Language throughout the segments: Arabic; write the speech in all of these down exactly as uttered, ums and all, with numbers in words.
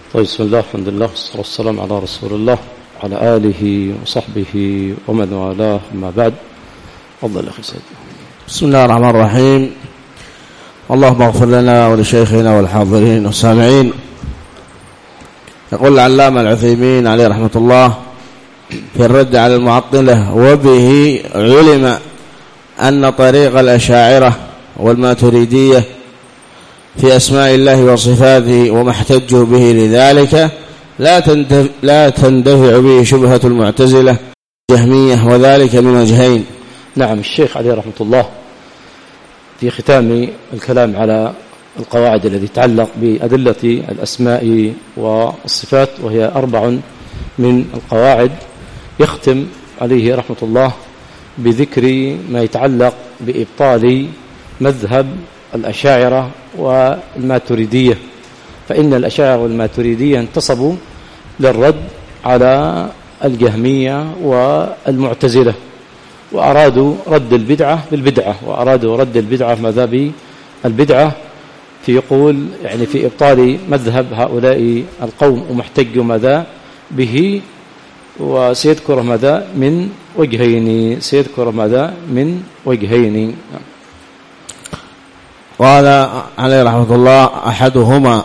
طيب، بسم الله، الحمد لله، والصلاة والسلام على رسول الله وعلى آله وصحبه ومن والاه، أما بعد. تفضل يا أخي سيد. بسم الله الرحمن الرحيم. اللهم اغفر لنا ولشيخنا والحاضرين والسامعين. يقول العلامة العثيمين عليه رحمة الله في الرد على المعطلة: وبه علم أن طريق الأشاعرة والماتريدية في أسماء الله وصفاته وما احتجوا به لذلك لا تندفع, لا تندفع به شبهة المعتزلة الجهمية، وذلك من وجهين. نعم، الشيخ عليه رحمة الله في ختام الكلام على القواعد التي تتعلق بأدلة الأسماء والصفات، وهي أربع من القواعد، يختم عليه رحمة الله بذكر ما يتعلق بإبطال مذهب الأشاعرة والماتريدية. فإن الأشاعرة والماتريدية انتصبوا للرد على الجهمية والمعتزلة، وأرادوا رد البدعة بالبدعة، وأرادوا رد البدعة ماذا بالبدعة، في يقول يعني في إبطال مذهب هؤلاء القوم، ومحتج ماذا به، وسيذكر ماذا من وجهين سيذكر ماذا من وجهين قال عليه رحمة الله: أحدهما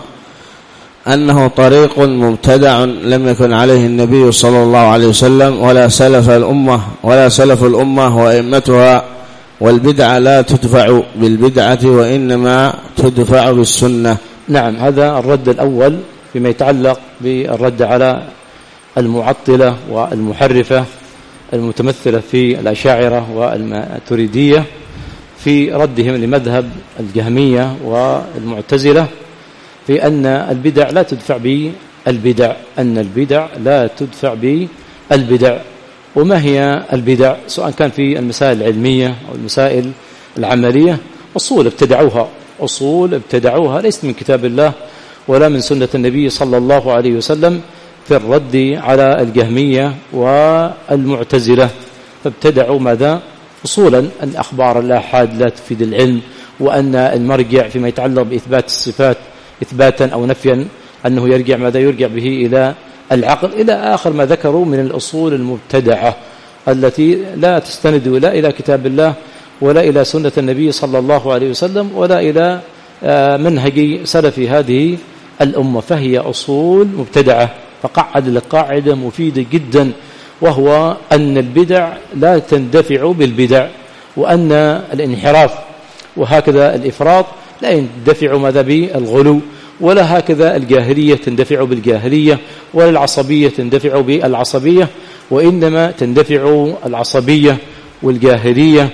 أنه طريق مبتدع لم يكن عليه النبي صلى الله عليه وسلم ولا سلف الأمة ولا سلف الأمة وأئمتها، والبدعة لا تدفع بالبدعة وإنما تدفع بالسنة. نعم، هذا الرد الأول بما يتعلق بالرد على المعطلة والمحرفة المتمثلة في الأشاعرة والماتريدية في ردهم لمذهب الجهمية والمعتزلة في أن البدع لا تدفع بالبدع أن البدع لا تدفع بالبدع. وما هي البدع؟ سواء كان في المسائل العلمية أو المسائل العملية، أصول ابتدعوها أصول ابتدعوها ليست من كتاب الله ولا من سنة النبي صلى الله عليه وسلم في الرد على الجهمية والمعتزلة. فابتدعوا ماذا؟ أصولا أن أخبار الآحاد لا تفيد العلم، وأن المرجع فيما يتعلق بإثبات الصفات إثباتا أو نفيا أنه يرجع ماذا يرجع به إلى العقل، إلى آخر ما ذكروا من الأصول المبتدعة التي لا تستند لا إلى كتاب الله ولا إلى سنة النبي صلى الله عليه وسلم ولا إلى منهج سلف هذه الأمة، فهي أصول مبتدعة. فقعد لقاعدة مفيدة جدا، وهو أن البدع لا تندفع بالبدع، وأن الانحراف وهكذا الإفراط لا يندفع ماذا بالغلو، ولا هكذا الجاهلية تندفع بالجاهلية، ولا العصبية تندفع بالعصبية، وإنما تندفع العصبية والجاهلية،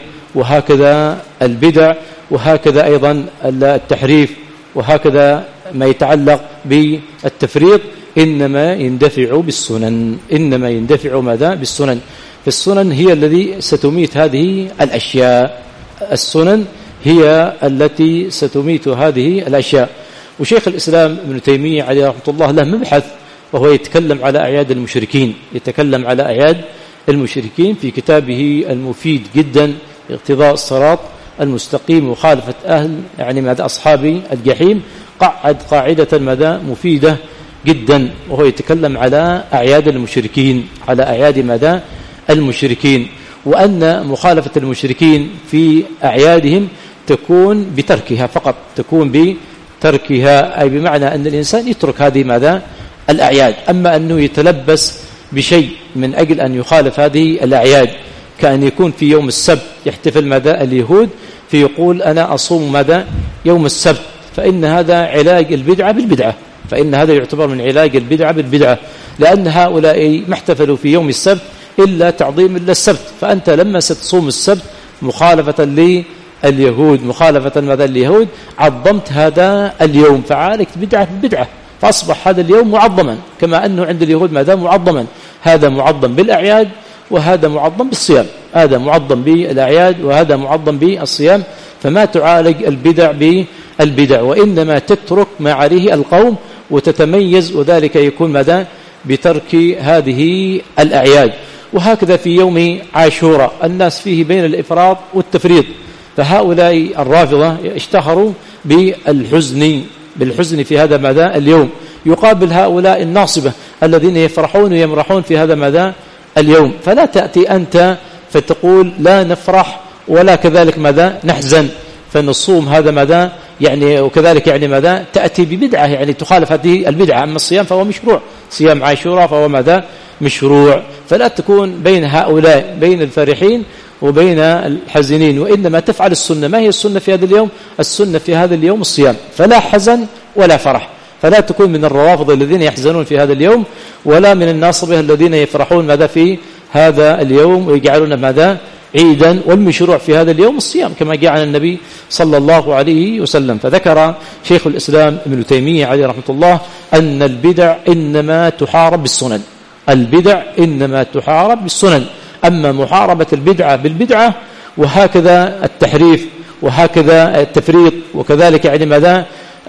وهكذا البدع، وهكذا أيضا التحريف، وهكذا ما يتعلق بالتفريط إنما يندفع بالسنن إنما يندفع ماذا بالسنن. فالسنن هي الذي ستميت هذه الأشياء السنن هي التي ستميت هذه الأشياء. وشيخ الإسلام ابن تيمية عليه رحمة الله له مبحث، وهو يتكلم على أعياد المشركين يتكلم على أعياد المشركين في كتابه المفيد جدا اقتضاء الصراط المستقيم وخالفة أهل يعني ماذا أصحاب الجحيم. قعد قاعدة ماذا مفيدة جدا، وهو يتكلم على أعياد المشركين على أعياد ماذا المشركين، وأن مخالفة المشركين في أعيادهم تكون بتركها فقط تكون بتركها أي بمعنى أن الإنسان يترك هذه ماذا الأعياد. أما أنه يتلبس بشيء من أجل أن يخالف هذه الأعياد، كأن يكون في يوم السبت يحتفل ماذا اليهود فيقول أنا أصوم ماذا يوم السبت، فإن هذا علاج البدعة بالبدعة فإن هذا يعتبر من علاج البدعة بالبدعة، لأن هؤلاء ما احتفلوا في يوم السبت إلا تعظيم إلا السبت. فأنت لما ستصوم السبت مخالفة لليهود مخالفة ماذا اليهود عظمت هذا اليوم، فعالجت بدعة بدعة، فأصبح هذا اليوم معظما كما أنه عند اليهود ماذا معظما. هذا معظم بالأعياد وهذا معظم بالصيام، هذا معظم بالأعياد وهذا معظم بالصيام. فما تعالج البدع بالبدع، وإنما تترك ما عليه القوم وتتميز، وذلك يكون ماذا بترك هذه الأعياد. وهكذا في يوم عاشوراء الناس فيه بين الإفراط والتفريط، فهؤلاء الرافضة اشتهروا بالحزن بالحزن في هذا ماذا اليوم، يقابل هؤلاء الناصبة الذين يفرحون ويمرحون في هذا ماذا اليوم. فلا تأتي أنت فتقول لا نفرح ولا كذلك ماذا نحزن فنصوم هذا ماذا يعني، وكذلك يعني ماذا تأتي ببدعة يعني تخالف هذه البدعة. أما الصيام فهو مشروع، صيام عاشوراء فهو ماذا مشروع. فلا تكون بين هؤلاء بين الفرحين وبين الحزنين، وإنما تفعل السنة. ما هي السنة في هذا اليوم؟ السنة في هذا اليوم الصيام، فلا حزن ولا فرح. فلا تكون من الروافض الذين يحزنون في هذا اليوم، ولا من الناصبة الذين يفرحون ماذا في هذا اليوم ويجعلون ماذا عيدا. والمشروع في هذا اليوم الصيام كما جاء عن النبي صلى الله عليه وسلم. فذكر شيخ الإسلام ابن تيمية عليه رحمة الله أن البدع إنما تحارب بالسنن، البدع إنما تحارب بالسنن. أما محاربة البدعة بالبدعة وهكذا التحريف وهكذا التفريط وكذلك يعني ماذا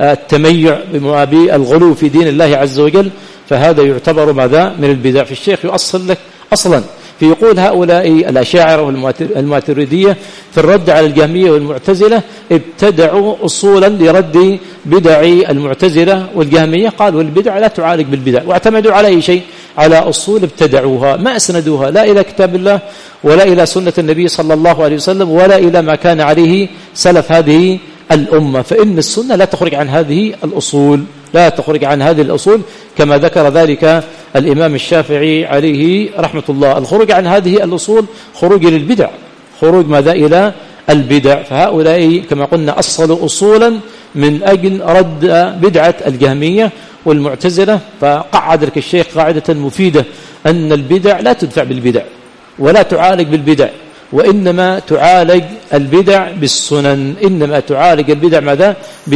التميع بالغلو في دين الله عز وجل، فهذا يعتبر ماذا من البدع. في الشيخ يؤصل لك أصلا فيقول هؤلاء الأشاعرة والماتريدية في الرد على الجهمية والمعتزلة ابتدعوا أصولا لرد بدع المعتزلة والجهمية. قال والبدع لا تعالج بالبدع، واعتمدوا على أي شيء؟ على أصول ابتدعوها ما أسندوها لا إلى كتاب الله ولا إلى سنة النبي صلى الله عليه وسلم ولا إلى ما كان عليه سلف هذه الأمة. فإن السنة لا تخرج عن هذه الأصول، لا تخرج عن هذه الأصول كما ذكر ذلك الإمام الشافعي عليه رحمة الله. الخروج عن هذه الأصول خروج للبدع، خروج ماذا إلى البدع. فهؤلاء كما قلنا أصلوا أصولا من أجل رد بدعة الجهمية والمعتزلة. فقعد لك الشيخ قاعدة مفيدة أن البدع لا تدفع بالبدع ولا تعالج بالبدع، وإنما تعالج البدع بالسنن، إنما تعالج البدع ماذا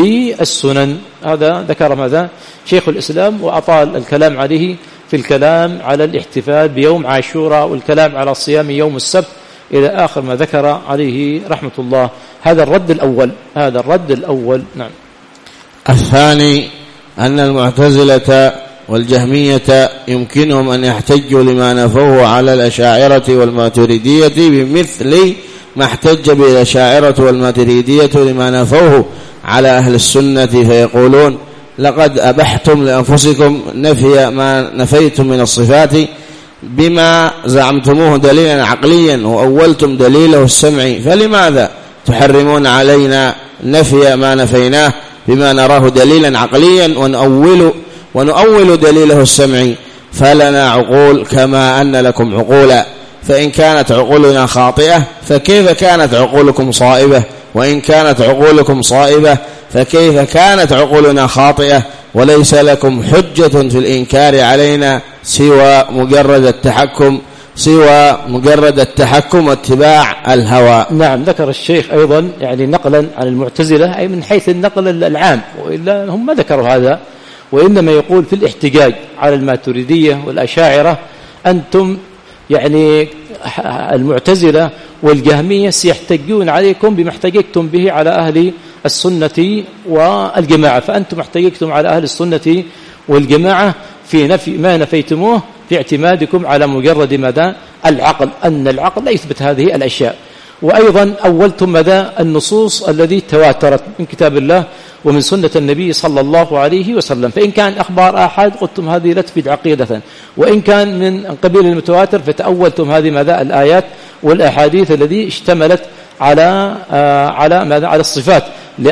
بالسنن. هذا ذكر ماذا شيخ الإسلام، وأطال الكلام عليه في الكلام على الاحتفال بيوم عاشوراء والكلام على صيام يوم السبت إلى آخر ما ذكر عليه رحمة الله. هذا الرد الأول، هذا الرد الأول. نعم. الثاني أن المعتزلة والجهمية يمكنهم أن يحتجوا لما نفوه على الأشاعرة والماتريدية بمثل ما احتج به الأشاعرة والماتريدية لما نفوه على أهل السنة، فيقولون لقد أبحتم لأنفسكم نفي ما نفيتم من الصفات بما زعمتموه دليلا عقليا وأولتم دليله السمعي، فلماذا تحرمون علينا نفي ما نفيناه بما نراه دليلا عقليا ونؤول ونؤول دليله السمعي؟ فلنا عقول كما أن لكم عقولا، فإن كانت عقولنا خاطئة فكيف كانت عقولكم صائبة؟ وإن كانت عقولكم صائبة فكيف كانت عقولنا خاطئة؟ وليس لكم حجة في الإنكار علينا سوى مجرد التحكم سوى مجرد التحكم واتباع الهوى. نعم. ذكر الشيخ أيضا يعني نقلا عن المعتزلة أي من حيث النقل العام، وإلا هم ما ذكروا هذا، وإنما يقول في الاحتجاج على الماتريدية والأشاعرة أنتم يعني المعتزلة والجهمية سيحتجون عليكم بما احتججتم به على أهل السنة والجماعة، فأنتم احتججتم على أهل السنة والجماعة في نفي ما نفيتموه في اعتمادكم على مجرد مدى العقل، أن العقل لا يثبت هذه الأشياء. وأيضا أولتم مدى النصوص الذي تواترت من كتاب الله ومن سنة النبي صلى الله عليه وسلم، فإن كان أخبار آحاد قلتم هذه لا تفيد عقيدة، وإن كان من قبيل المتواتر فتأولتم هذه مدى الآيات والأحاديث الذي اشتملت على آه على ماذا على الصفات،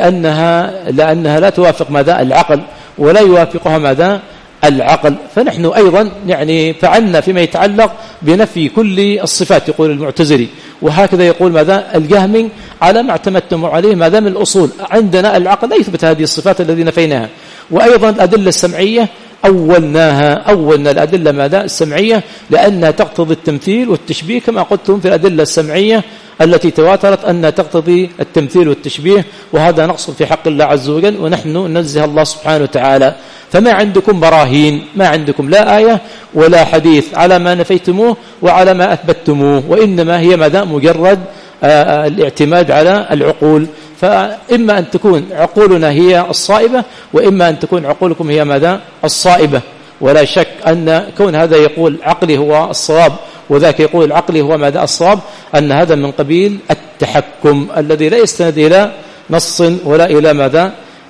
لأنها لأنها لا توافق مدى العقل ولا يوافقها مدى العقل. فنحن أيضا يعني فعلنا فيما يتعلق بنفي كل الصفات يقول المعتزلي، وهكذا يقول ماذا الجهمي على ما اعتمدتم عليه ما دام الأصول عندنا العقل لا يثبت هذه الصفات الذي نفيناها. وأيضا الأدلة السمعية أولناها أولنا الأدلة ماذا السمعية لأنها تقتضي التمثيل والتشبيه، كما قلتم في الأدلة السمعية التي تواترت أنها تقتضي التمثيل والتشبيه، وهذا نقص في حق الله عز وجل، ونحن ننزه الله سبحانه وتعالى. فما عندكم براهين، ما عندكم لا آية ولا حديث على ما نفيتموه وعلى ما أثبتموه، وإنما هي ماذا مجرد آه الاعتماد على العقول. فإما أن تكون عقولنا هي الصائبة وإما أن تكون عقولكم هي ماذا الصائبة. ولا شك أن كون هذا يقول عقلي هو الصواب وذاك يقول عقلي هو ماذا الصواب، أن هذا من قبيل التحكم الذي لا يستند إلى نص ولا إلى ماذا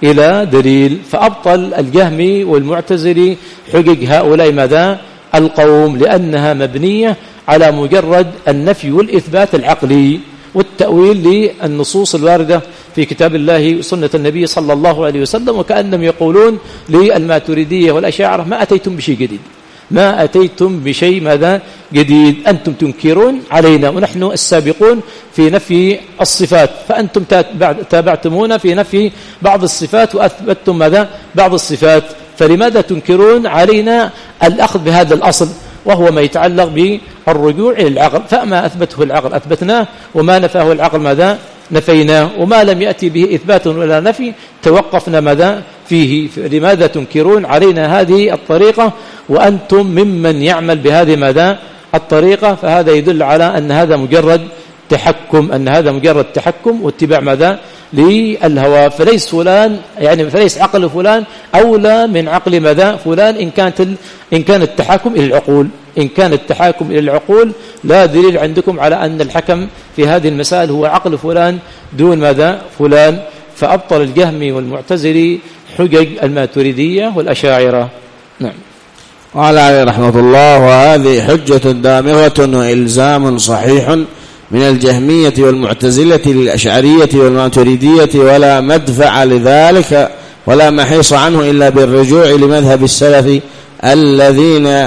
إلى دليل. فأبطل الجهمي والمعتزلي حجج هؤلاء ماذا القوم، لأنها مبنية على مجرد النفي والإثبات العقلي والتأويل للنصوص الواردة في كتاب الله وسنة النبي صلى الله عليه وسلم، وكأنهم يقولون للماتريدية والأشاعرة ما أتيتم بشيء جديد، ما أتيتم بشيء ماذا جديد، أنتم تنكرون علينا ونحن السابقون في نفي الصفات، فأنتم تابعتمونا في نفي بعض الصفات وأثبتتم ماذا بعض الصفات، فلماذا تنكرون علينا الأخذ بهذا الأصل وهو ما يتعلق بالرجوع إلى العقل؟ فما أثبته العقل أثبتناه، وما نفاه العقل ماذا نفيناه، وما لم يأتي به إثبات ولا نفي توقفنا ماذا فيه. لماذا تنكرون علينا هذه الطريقة وأنتم ممن يعمل بهذه ماذا الطريقة؟ فهذا يدل على أن هذا مجرد تحكم، أن هذا مجرد تحكم واتباع ماذا للهوى، فليس فلان يعني فليس عقل فلان أولى من عقل ماذا فلان إن كانت إن كان التحاكم إلى العقول، إن كان التحاكم إلى العقول لا دليل عندكم على أن الحكم في هذه المسائل هو عقل فلان دون ماذا فلان. فأبطل الجهمي والمعتزلي حجج الماتريدية والأشاعرة. نعم. قال عليه رحمة الله: وهذه حجة دامغة وإلزام صحيح من الجهمية والمعتزلة للأشعرية والماتريدية، ولا مدفع لذلك ولا محيص عنه إلا بالرجوع لمذهب السلف الذين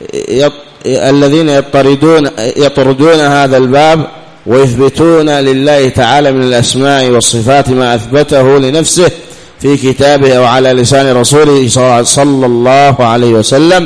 الذين يطردون يطردون هذا الباب ويثبتون لله تعالى من الأسماء والصفات ما أثبته لنفسه في كتابه وعلى لسان رسوله صلى الله عليه وسلم،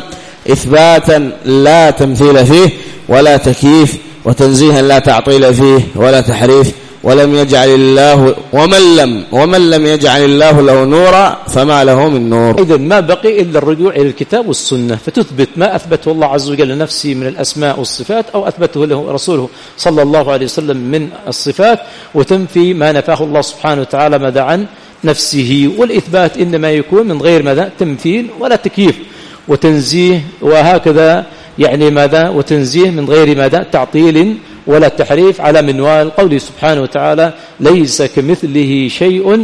إثباتا لا تمثيل فيه ولا تكييف، وتنزيها لا تعطيل فيه ولا تحريف. ولم يجعل الله ومن لم ومن لم يجعل الله له نورا فما له من نور. إذن ما بقي إلا الرجوع إلى الكتاب والسنة، فتثبت ما أثبته الله عز وجل لنفسه من الأسماء والصفات أو أثبته له رسوله صلى الله عليه وسلم من الصفات، وتنفي ما نفاه الله سبحانه وتعالى ماذا عن نفسه. والإثبات إنما يكون من غير ماذا تمثيل ولا تكييف وتنزيه، وهكذا يعني ماذا وتنزيه من غير ماذا تعطيل ولا تحريف، على منوال قوله سبحانه وتعالى: ليس كمثله شيء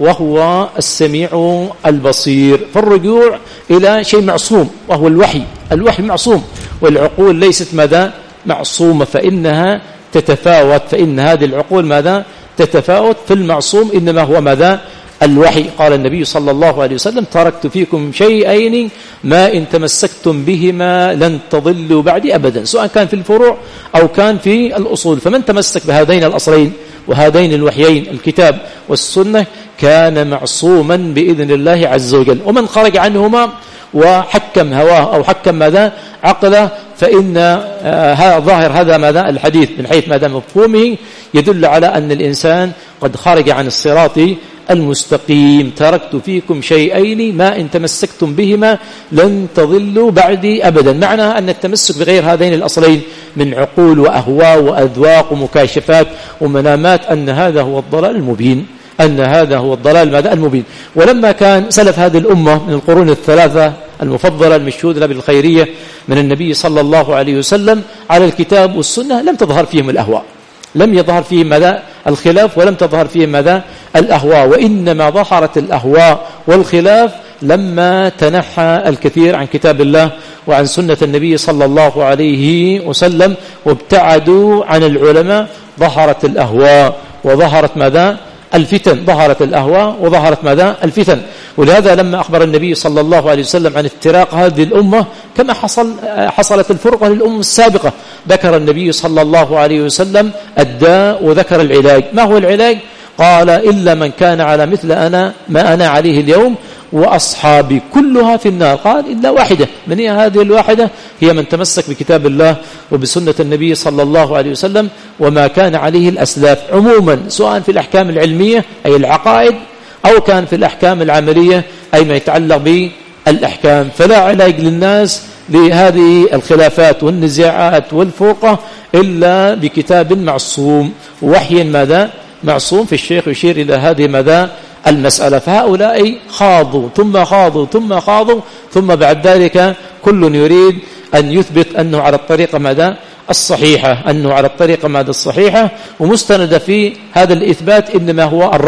وهو السميع البصير. فالرجوع إلى شيء معصوم وهو الوحي، الوحي معصوم، والعقول ليست ماذا معصومة، فإنها تتفاوت، فإن هذه العقول ماذا تتفاوت، في المعصوم إنما هو ماذا الوحي. قال النبي صلى الله عليه وسلم: تركت فيكم شيئين ما إن تمسكتم بهما لن تضلوا بعدي أبدا، سواء كان في الفروع أو كان في الأصول. فمن تمسك بهذين الأصلين وهذين الوحيين الكتاب والسنة كان معصوما بإذن الله عز وجل، ومن خرج عنهما وحكم هواه أو حكم ماذا عقله فإن آه ظاهر هذا ماذا الحديث من حيث ماذا مفهومه يدل على أن الإنسان قد خرج عن الصراط المستقيم. تركت فيكم شيئين ما إن تمسكتم بهما لن تضلوا بعدي أبدا، معناها أن التمسك بغير هذين الأصلين من عقول وأهواء وأذواق ومكاشفات ومنامات أن هذا هو الضلال المبين، أن هذا هو الضلال ماذا المبين. ولما كان سلف هذه الأمة من القرون الثلاثة المفضلة المشهود لها بالخيرية من النبي صلى الله عليه وسلم على الكتاب والسنة لم تظهر فيهم الأهواء، لم يظهر فيهم ماذا الخلاف، ولم تظهر فيهم ماذا الأهواء، وإنما ظهرت الأهواء والخلاف لما تنحى الكثير عن كتاب الله وعن سنة النبي صلى الله عليه وسلم وابتعدوا عن العلماء، ظهرت الأهواء وظهرت ماذا الفتن، ظهرت الأهواء وظهرت ماذا الفتن. ولهذا لما أخبر النبي صلى الله عليه وسلم عن افتراق هذه الأمة كما حصل حصلت الفرقة للأمم السابقة، ذكر النبي صلى الله عليه وسلم الداء وذكر العلاج. ما هو العلاج؟ قال: إلا من كان على مثل أنا ما أنا عليه اليوم وأصحابي كلها في النار. قال: إلا واحدة. من هي هذه الواحدة؟ هي من تمسك بكتاب الله وبسنة النبي صلى الله عليه وسلم وما كان عليه الأسلاف عموما، سواء في الأحكام العلمية أي العقائد أو كان في الأحكام العملية أي ما يتعلق بالأحكام. فلا علاج للناس لهذه الخلافات والنزاعات والفرقة إلا بكتاب معصوم ووحي ماذا معصوم. في الشيخ يشير إلى هذه ماذا المسألة. فهؤلاء خاضوا ثم خاضوا ثم خاضوا ثم بعد ذلك كل يريد أن يثبت أنه على الطريقة ماذا الصحيحة، أنه على الطريقة ماذا الصحيحة، ومستند في هذا الإثبات إنما هو الرأي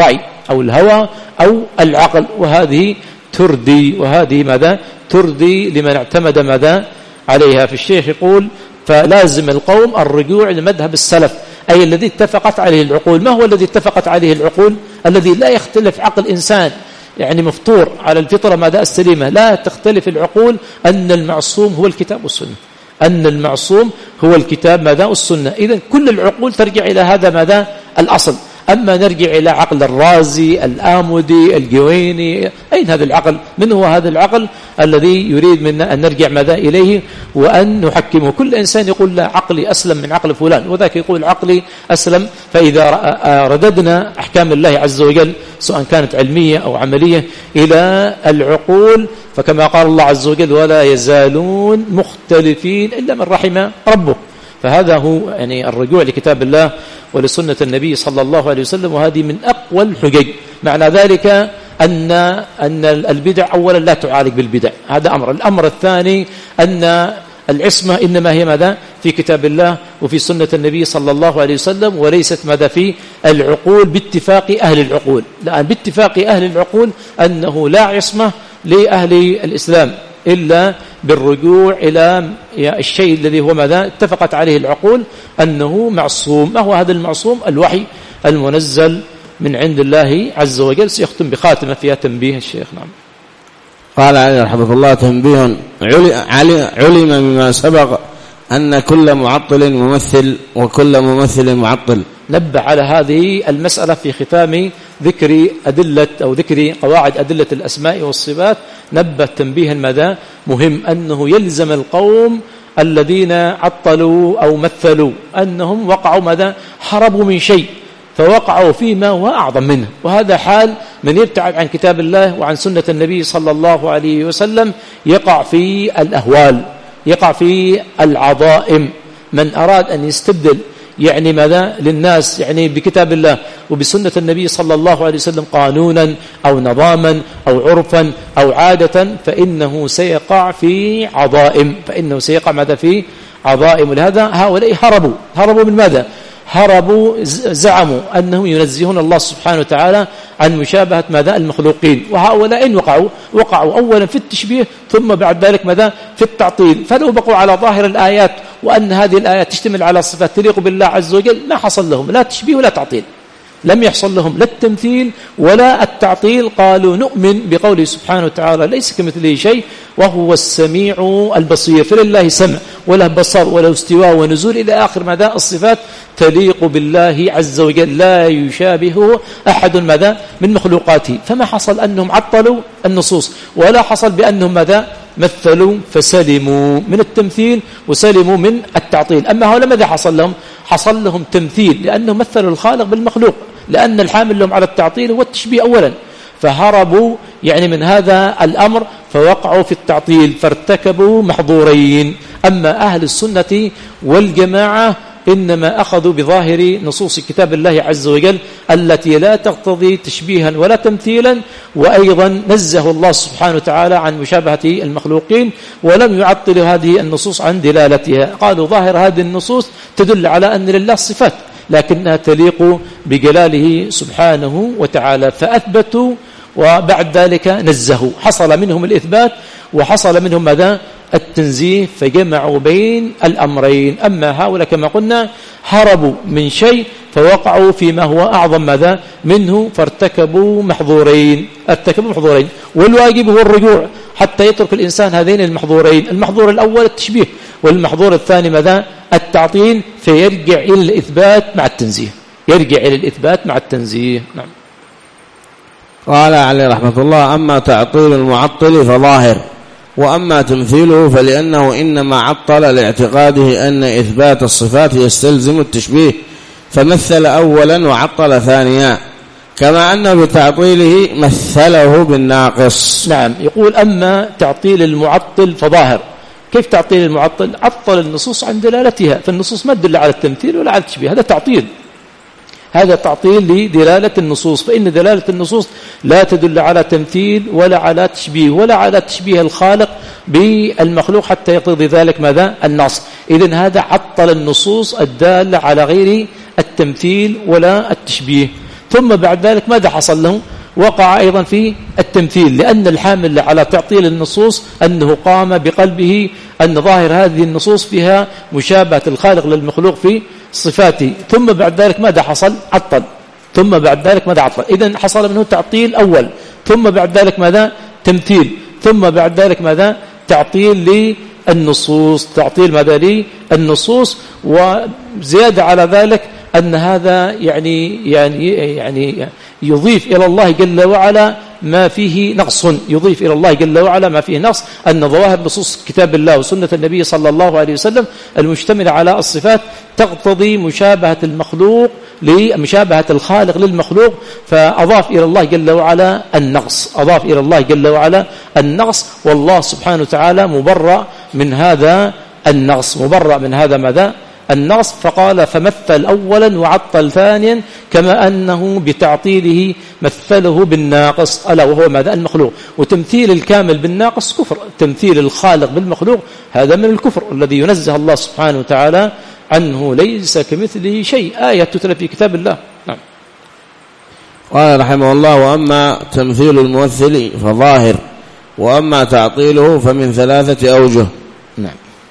أو الهوى أو العقل، وهذه تردي وهذه ماذا تردي لمن اعتمد ماذا عليها. في الشيخ يقول فلازم القوم الرجوع لمذهب السلف، أي الذي اتفقت عليه العقول. ما هو الذي اتفقت عليه العقول؟ الذي لا يختلف عقل إنسان يعني مفطور على الفطرة ماذا السليمة، لا تختلف العقول أن المعصوم هو الكتاب والسنة، أن المعصوم هو الكتاب ماذا والسنة. إذن كل العقول ترجع إلى هذا ماذا الأصل. أما نرجع إلى عقل الرازي الآمدي الجويني، أين هذا العقل؟ من هو هذا العقل الذي يريد منا أن نرجع ماذا إليه وأن نحكمه؟ كل إنسان يقول لا عقلي أسلم من عقل فلان، وذاك يقول عقلي أسلم. فإذا رددنا أحكام الله عز وجل سواء كانت علمية أو عملية إلى العقول، فكما قال الله عز وجل ولا يزالون مختلفين إلا من رحم ربه. فهذا هو يعني الرجوع لكتاب الله ولسنة النبي صلى الله عليه وسلم، وهذه من أقوى الحجج. معنى ذلك أن أن البدع أولا لا تعالج بالبدع، هذا أمر. الأمر الثاني أن العصمة إنما هي ماذا في كتاب الله وفي سنة النبي صلى الله عليه وسلم، وليست ماذا في العقول باتفاق أهل العقول. لأن باتفاق أهل العقول أنه لا عصمة لأهل الإسلام إلا بالرجوع إلى الشيء الذي هو ماذا اتفقت عليه العقول أنه معصوم. ما هو هذا المعصوم؟ الوحي المنزل من عند الله عز وجل. سيختم بخاتمة فيها تنبيه الشيخ. نعم. قال عليه رحمه الله تنبيه: علم مما سبق أن كل معطل ممثل وكل ممثل معطل. نبه على هذه المسألة في ختام ذكر أدلة أو ذكر قواعد أدلة الأسماء والصفات. نبه تنبيها ماذا مهم، أنه يلزم القوم الذين عطلوا أو مثلوا أنهم وقعوا ماذا هربوا من شيء فوقعوا فيما هو أعظم منه. وهذا حال من يبتعد عن كتاب الله وعن سنة النبي صلى الله عليه وسلم، يقع في الأهوال، يقع في العظائم. من أراد أن يستبدل يعني ماذا للناس يعني بكتاب الله وبسنة النبي صلى الله عليه وسلم قانونا أو نظاما أو عرفا أو عادة، فإنه سيقع في عظائم، فإنه سيقع ماذا في عظائم. ولهذا هؤلاء هربوا هربوا من ماذا؟ هربوا زعموا أنهم ينزهون الله سبحانه وتعالى عن مشابهة ماذا المخلوقين. وهؤلاء إن وقعوا وقعوا أولا في التشبيه ثم بعد ذلك ماذا في التعطيل. فلو بقوا على ظاهر الآيات وأن هذه الآيات تشتمل على صفات تليق بالله عز وجل ما حصل لهم لا تشبيه ولا تعطيل، لم يحصل لهم لا التمثيل ولا التعطيل. قالوا نؤمن بقوله سبحانه وتعالى ليس كمثله شيء وهو السميع البصير، فلله سمع وله بصر وله استواء ونزول إلى آخر ماذا الصفات تليق بالله عز وجل لا يشابهه أحد ماذا من مخلوقاته. فما حصل أنهم عطلوا النصوص ولا حصل بأنهم ماذا مثلوا فسلموا من التمثيل وسلموا من التعطيل. أما هؤلاء ماذا حصل لهم؟ حصل لهم تمثيل لأنهم مثلوا الخالق بالمخلوق، لأن الحامل لهم على التعطيل هو التشبيه أولا، فهربوا يعني من هذا الأمر فوقعوا في التعطيل فارتكبوا محظورين. أما أهل السنة والجماعة إنما أخذوا بظاهر نصوص كتاب الله عز وجل التي لا تقتضي تشبيها ولا تمثيلا، وأيضا نزه الله سبحانه وتعالى عن مشابهة المخلوقين ولم يعطلوا هذه النصوص عن دلالتها. قالوا ظاهر هذه النصوص تدل على أن لله صفات لكنها تليق بجلاله سبحانه وتعالى، فأثبتوا وبعد ذلك نزهوا. حصل منهم الإثبات وحصل منهم ماذا التنزيه، فجمعوا بين الأمرين. أما هؤلاء كما قلنا هربوا من شيء فوقعوا فيما هو أعظم ماذا منه فارتكبوا محظورين ارتكبوا محظورين والواجب هو الرجوع حتى يترك الإنسان هذين المحظورين. المحظور الأول التشبيه والمحظور الثاني ماذا التعطيل، فيرجع إلى الإثبات مع التنزيه، يرجع إلى الإثبات مع التنزيه. نعم. قال عليه رحمة الله: أما تعطيل المعطل فظاهر، وأما تمثيله فلأنه إنما عطل لاعتقاده أن إثبات الصفات يستلزم التشبيه فمثل أولا وعطل ثانيا، كما أن بتعطيله مثله بالناقص. نعم. يقول أما تعطيل المعطل فظاهر. كيف تعطيل المعطل؟ عطل النصوص عن دلالتها، فالنصوص ما تدل على التمثيل ولا على التشبيه، هذا تعطيل، هذا تعطيل لدلالة النصوص، فإن دلالة النصوص لا تدل على تمثيل ولا على تشبيه ولا على تشبيه الخالق بالمخلوق حتى يقتضي ذلك ماذا النص. إذن هذا عطل النصوص الدالة على غير التمثيل ولا التشبيه. ثم بعد ذلك ماذا حصل له؟ وقع أيضا في التمثيل، لأن الحامل على تعطيل النصوص أنه قام بقلبه أن ظاهر هذه النصوص فيها مشابهة الخالق للمخلوق في صفاته، ثم بعد ذلك ماذا حصل؟ عطل. ثم بعد ذلك ماذا عطل؟ إذن حصل منه تعطيل أول، ثم بعد ذلك ماذا؟ تمثيل، ثم بعد ذلك ماذا؟ تعطيل للنصوص، تعطيل ماذا؟ للنصوص. وزيادة على ذلك أن هذا يعني يعني يعني يضيف إلى الله جل وعلا ما فيه نقص، يضيف إلى الله جل وعلا ما فيه نقص، أن ظواهر نصوص كتاب الله وسنة النبي صلى الله عليه وسلم المشتملة على الصفات تقتضي مشابهة المخلوق لمشابهة الخالق للمخلوق، فأضاف إلى الله جل وعلا النقص، أضاف إلى الله جل وعلا النقص، والله سبحانه وتعالى مبرأ من هذا النقص، مبرأ من هذا ماذا؟ النقص. فقال فمثل أولا وعطل ثانيا، كما أنه بتعطيله مثله بالناقص ألا وهو ماذا؟ المخلوق. وتمثيل الكامل بالناقص كفر، تمثيل الخالق بالمخلوق هذا من الكفر الذي ينزه الله سبحانه وتعالى عنه، ليس كمثله شيء، آية تتلى في كتاب الله. نعم. قال رحمه الله: وأما تمثيل الممثل فظاهر، وأما تعطيله فمن ثلاثة أوجه. نعم.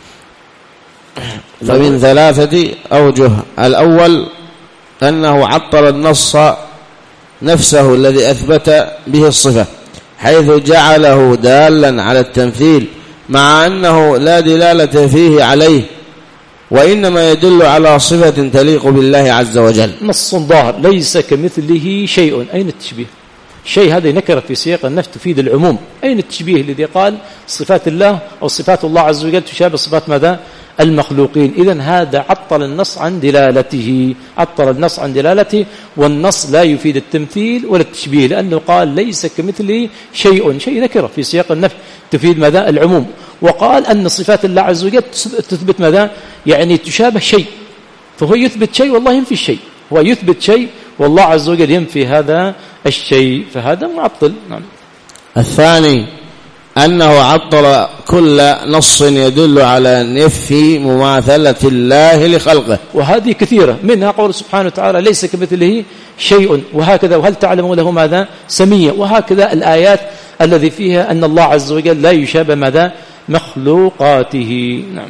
فمن ثلاثة أوجه: الأول أنه عطل النص نفسه الذي أثبت به الصفة، حيث جعله دالا على التمثيل مع أنه لا دلالة فيه عليه، وإنما يدل على صفة تليق بالله عز وجل. نص ظاهر ليس كمثله شيء، أين التشبيه؟ شيء هذه نكرة في سياق النفي تفيد العموم، أين التشبيه الذي قال صفات الله أو صفات الله عز وجل تشابه صفات ماذا؟ المخلوقين. إذن هذا عطل النص عن دلالته، عطل النص عن دلالته، والنص لا يفيد التمثيل ولا التشبيه، لأنه قال ليس كمثله شيء، شيء نكرة في سياق النفي تفيد ماذا؟ العموم. وقال أن صفات الله عز وجل تثبت ماذا؟ يعني تشابه شيء، فهو يثبت شيء والله ينفي الشيء، هو يثبت شيء والله عز وجل ينفي هذا الشيء، فهذا معطل. نعم. الثاني أنه عطل كل نص يدل على نفي مماثلة الله لخلقه، وهذه كثيرة، منها قول سبحانه وتعالى ليس كمثله شيء، وهكذا وهل تعلم له ماذا؟ سمية، وهكذا الآيات الذي فيها أن الله عز وجل لا يشابه ماذا؟ مخلوقاته. نعم.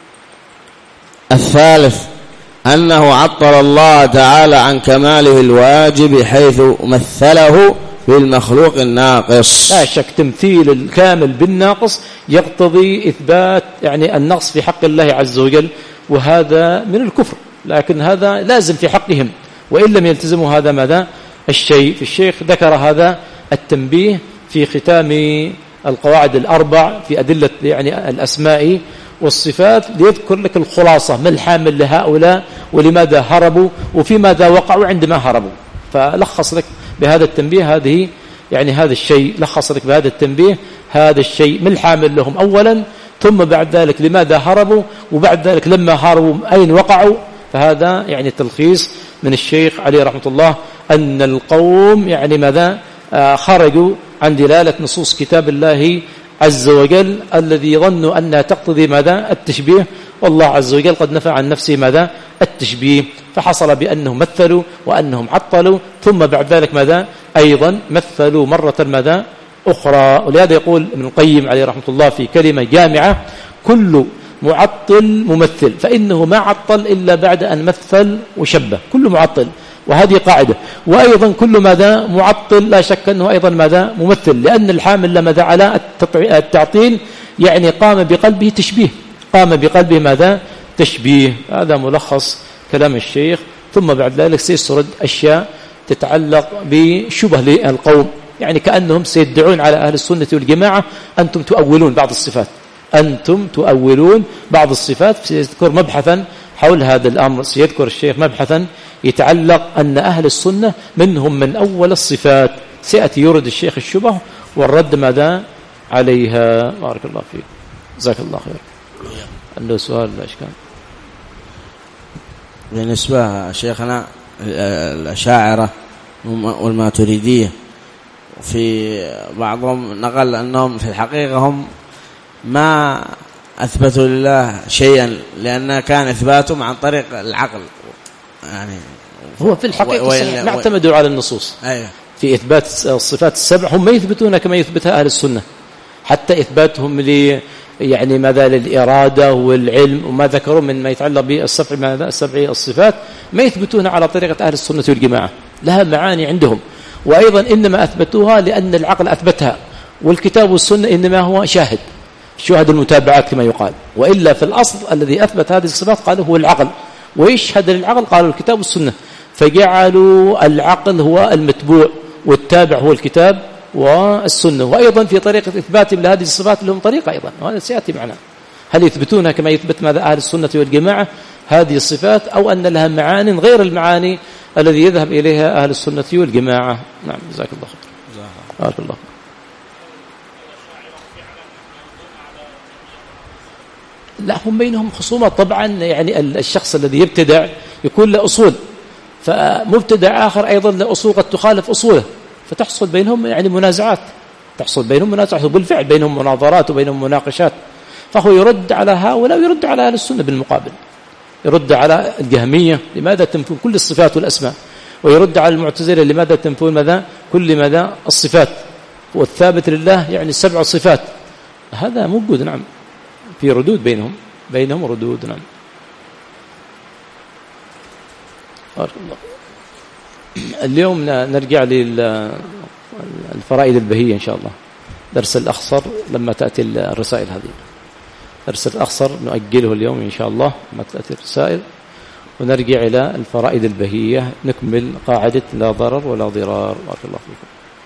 الثالث أنه عطل الله تعالى عن كماله الواجب، حيث مثله بالمخلوق الناقص. لا شك تمثيل الكامل بالناقص يقتضي إثبات يعني النقص في حق الله عز وجل، وهذا من الكفر، لكن هذا لازم في حقهم، وإن لم يلتزموا هذا ماذا؟ الشيء. في الشيخ ذكر هذا التنبيه في ختام القواعد الأربع في أدلة يعني الأسماء والصفات، ليذكر لك الخلاصة ما الحامل لهؤلاء ولماذا هربوا وفي ماذا وقعوا عندما هربوا، فلخص لك بهذا التنبيه هذه يعني هذا الشيء، لخص لك بهذا التنبيه هذا الشيء، ما الحامل لهم أولا، ثم بعد ذلك لماذا هربوا، وبعد ذلك لما هربوا أين وقعوا. فهذا يعني تلخيص من الشيخ عليه رحمة الله أن القوم يعني ماذا؟ آه خرجوا عن دلالة نصوص كتاب الله عز وجل الذي ظنوا أنها تقتضي ماذا؟ التشبيه، والله عز وجل قد نفى عن نفسه ماذا؟ التشبيه، فحصل بأنهم مثلوا وأنهم عطلوا، ثم بعد ذلك ماذا؟ أيضا مثلوا مرة ماذا؟ أخرى. ولهذا يقول ابن القيم عليه رحمة الله في كلمة جامعة: كل معطل ممثل، فإنه ما عطل إلا بعد أن مثل وشبه، كل معطل، وهذه قاعدة. وأيضا كل ماذا؟ معطل لا شك أنه أيضا ماذا؟ ممثل، لأن الحامل لماذا على التعطيل يعني قام بقلبه تشبيه، قام بقلبه ماذا؟ تشبيه. هذا ملخص كلام الشيخ. ثم بعد ذلك سيسرد أشياء تتعلق بشبه للقوم، يعني كأنهم سيدعون على أهل السنة والجماعة أنتم تؤولون بعض الصفات، أنتم تؤولون بعض الصفات. سيذكر مبحثا حول هذا الأمر، سيذكر الشيخ مبحثا يتعلق أن أهل السنة منهم من أول الصفات، سيأتي يرد الشيخ الشبه والرد ماذا عليها. بارك الله فيك، جزاك الله خير. عنده سؤال لا إشكال؟ بالنسبة شيخنا الأشاعرة والماتريدية، في بعضهم نقل أنهم في الحقيقة هم ما أثبتوا لله شيئا، لأن كان إثباتهم عن طريق العقل، يعني هو في الحقيقة صحيح ما اعتمدوا على النصوص أيه. في إثبات الصفات السبع، هم ما يثبتونها كما يثبتها أهل السنة، حتى إثباتهم ل يعني ماذا للإرادة والعلم وما ذكروا من ما يتعلق بالسبع ماذا السبع الصفات ما يثبتون على طريقة أهل السنة والجماعة، لها معاني عندهم، وأيضا إنما أثبتوها لأن العقل أثبتها، والكتاب والسنة إنما هو شاهد شاهد المتابعات كما يقال، وإلا في الأصل الذي أثبت هذه الصفات قالوا هو العقل، ويشهد للعقل قالوا الكتاب والسنة، فجعلوا العقل هو المتبوع والتابع هو الكتاب والسنة. وأيضا في طريقة إثباتهم لهذه الصفات لهم طريقة أيضا، وهذا سيأتي معنا، هل يثبتونها كما يثبت ماذا أهل السنة والجماعة هذه الصفات، أو أن لها معاني غير المعاني الذي يذهب إليها أهل السنة والجماعة. نعم جزاك الله خير. بارك الله. لا هم بينهم خصومات طبعا، يعني الشخص الذي يبتدع يكون له أصول، فمبتدع آخر أيضا له أصول قد تخالف أصوله، فتحصل بينهم يعني منازعات، تحصل بينهم منازعات، وبالفعل بينهم مناظرات وبينهم مناقشات، فهو يرد على هؤلاء ويرد على أهل السنة بالمقابل، يرد على الجهمية لماذا تنفون كل الصفات والأسماء، ويرد على المعتزلة لماذا تنفون ماذا كل ماذا الصفات، والثابت لله يعني سبع صفات، هذا موجود. نعم في ردود بينهم بينهم ردود. نعم بارك الله. اليوم نرجع للفرائد البهية إن شاء الله، درس الأخصر لما تأتي الرسائل هذه، درس الأخصر نؤجله اليوم إن شاء الله لما تأتي الرسائل، ونرجع إلى الفرائد البهية نكمل قاعدة لا ضرر ولا ضرار. بارك الله فيكم.